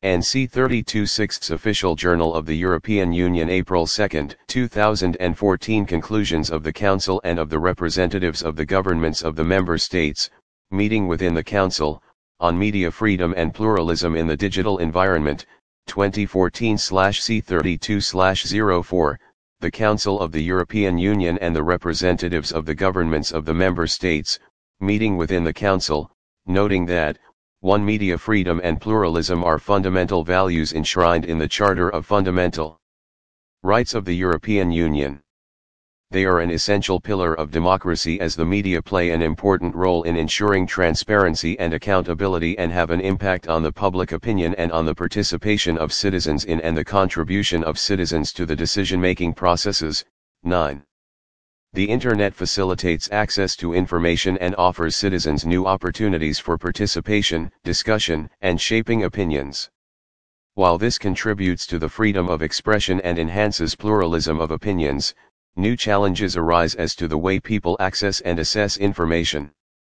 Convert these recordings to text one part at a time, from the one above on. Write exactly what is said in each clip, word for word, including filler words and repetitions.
N C thirty-two sixth Official Journal of the European Union April second, two thousand fourteen Conclusions of the Council and of the Representatives of the Governments of the Member States, Meeting within the Council, on Media Freedom and Pluralism in the Digital Environment, twenty fourteen C thirty-two oh four, the Council of the European Union and the Representatives of the Governments of the Member States, Meeting within the Council, noting that, one Media freedom and pluralism are fundamental values enshrined in the Charter of Fundamental Rights of the European Union. They are an essential pillar of democracy as the media play an important role in ensuring transparency and accountability and have an impact on the public opinion and on the participation of citizens in and the contribution of citizens to the decision-making processes. nine. The Internet facilitates access to information and offers citizens new opportunities for participation, discussion, and shaping opinions. While this contributes to the freedom of expression and enhances pluralism of opinions, new challenges arise as to the way people access and assess information.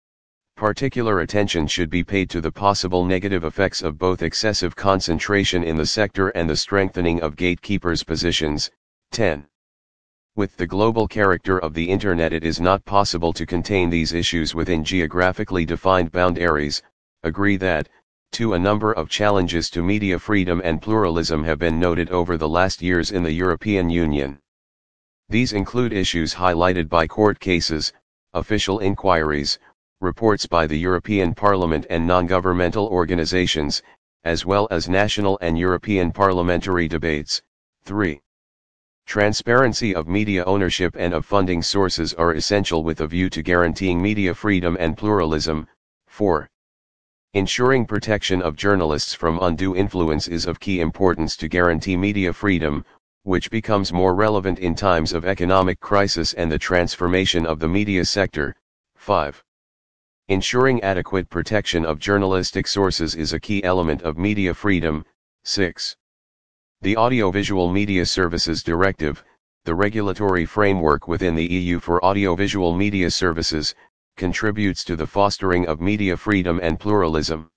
Particular attention should be paid to the possible negative effects of both excessive concentration in the sector and the strengthening of gatekeepers' positions. ten. With the global character of the Internet, it is not possible to contain these issues within geographically defined boundaries. Agree that, two, a number of challenges to media freedom and pluralism have been noted over the last years in the European Union. These include issues highlighted by court cases, official inquiries, reports by the European Parliament and non-governmental organizations, as well as national and European parliamentary debates. three. Transparency of media ownership and of funding sources are essential with a view to guaranteeing media freedom and pluralism. four. Ensuring protection of journalists from undue influence is of key importance to guarantee media freedom, which becomes more relevant in times of economic crisis and the transformation of the media sector. five. Ensuring adequate protection of journalistic sources is a key element of media freedom. six. The Audiovisual Media Services Directive, the regulatory framework within the E U for audiovisual media services, contributes to the fostering of media freedom and pluralism.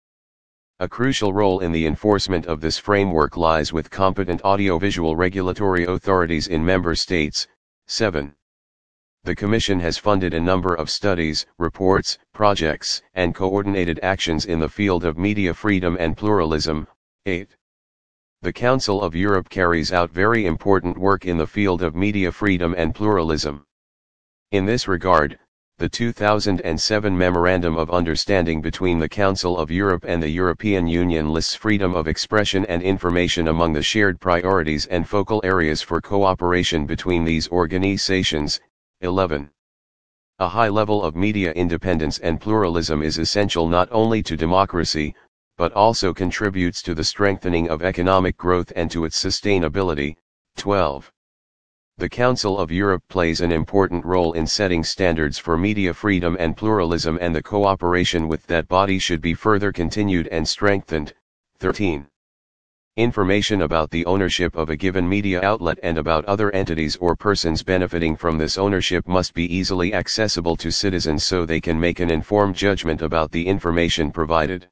A crucial role in the enforcement of this framework lies with competent audiovisual regulatory authorities in member states. seven. The Commission has funded a number of studies, reports, projects, and coordinated actions in the field of media freedom and pluralism. eight. The Council of Europe carries out very important work in the field of media freedom and pluralism. In this regard, the two thousand seven Memorandum of Understanding between the Council of Europe and the European Union lists freedom of expression and information among the shared priorities and focal areas for cooperation between these organizations. eleven. A high level of media independence and pluralism is essential not only to democracy, but also contributes to the strengthening of economic growth and to its sustainability. twelve. The Council of Europe plays an important role in setting standards for media freedom and pluralism, and the cooperation with that body should be further continued and strengthened. thirteen. Information about the ownership of a given media outlet and about other entities or persons benefiting from this ownership must be easily accessible to citizens so they can make an informed judgment about the information provided.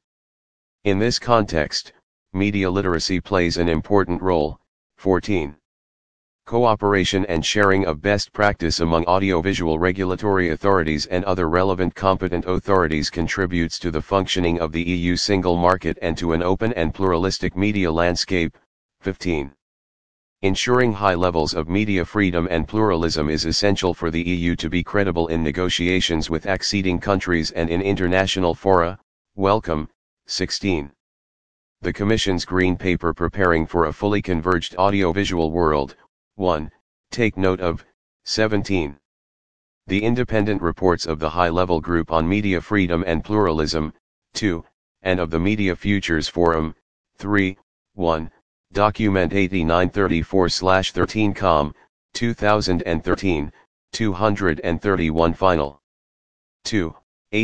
In this context, media literacy plays an important role. fourteen. Cooperation and sharing of best practice among audiovisual regulatory authorities and other relevant competent authorities contributes to the functioning of the E U single market and to an open and pluralistic media landscape. fifteen. Ensuring high levels of media freedom and pluralism is essential for the E U to be credible in negotiations with acceding countries and in international fora. Welcome. sixteen. The Commission's Green Paper Preparing for a Fully Converged Audiovisual World. one. Take note of. seventeen. The independent reports of the High-Level Group on Media Freedom and Pluralism. two. And of the Media Futures Forum. three. one. Document eighty-nine thirty-four thirteen com, two thousand thirteen, two thirty-one Final. two.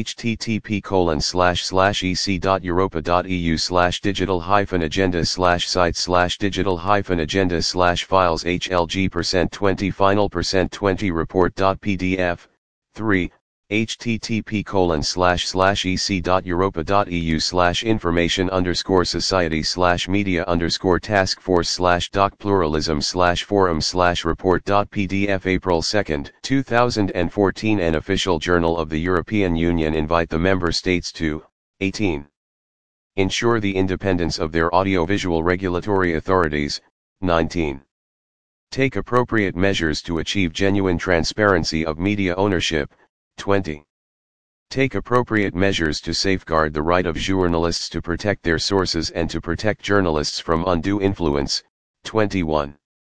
http colon slash slash ec.europa.eu slash digital hyphen agenda slash site slash digital hyphen agenda slash files hlg percent 20 final percent 20 report.pdf. three. http colon slash slash ec.europa.eu slash information underscore society slash media underscore task force slash doc pluralism slash forum slash report.pdf April second, two thousand fourteen An official journal of the European Union invite the member states to, eighteen. Ensure the independence of their audiovisual regulatory authorities, nineteen. Take appropriate measures to achieve genuine transparency of media ownership, twenty. Take appropriate measures to safeguard the right of journalists to protect their sources and to protect journalists from undue influence, twenty-one.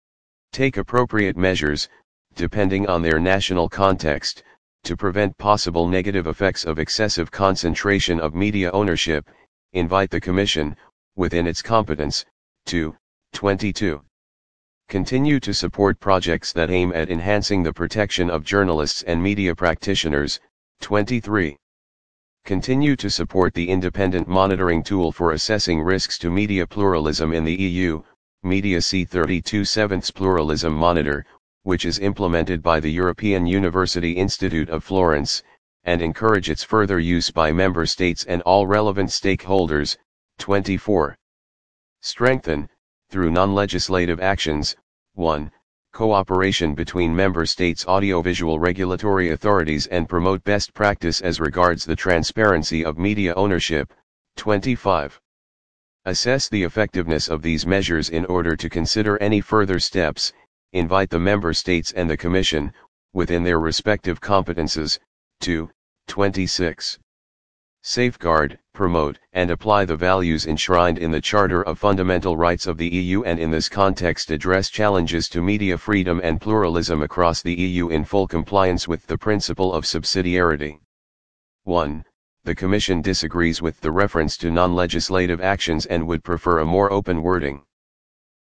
Take appropriate measures, depending on their national context, to prevent possible negative effects of excessive concentration of media ownership, invite the Commission, within its competence, to, twenty-two. Continue to support projects that aim at enhancing the protection of journalists and media practitioners, twenty-three. Continue to support the independent monitoring tool for assessing risks to media pluralism in the E U, Media C thirty-two sevenths Pluralism Monitor, which is implemented by the European University Institute of Florence, and encourage its further use by member states and all relevant stakeholders, twenty-four. Strengthen, through non-legislative actions, one. Cooperation between member states' audiovisual regulatory authorities and promote best practice as regards the transparency of media ownership, twenty-five. Assess the effectiveness of these measures in order to consider any further steps, invite the member states and the Commission, within their respective competences, to, twenty-six. Safeguard, promote, and apply the values enshrined in the Charter of Fundamental Rights of the E U and in this context address challenges to media freedom and pluralism across the E U in full compliance with the principle of subsidiarity. one. The Commission disagrees with the reference to non-legislative actions and would prefer a more open wording.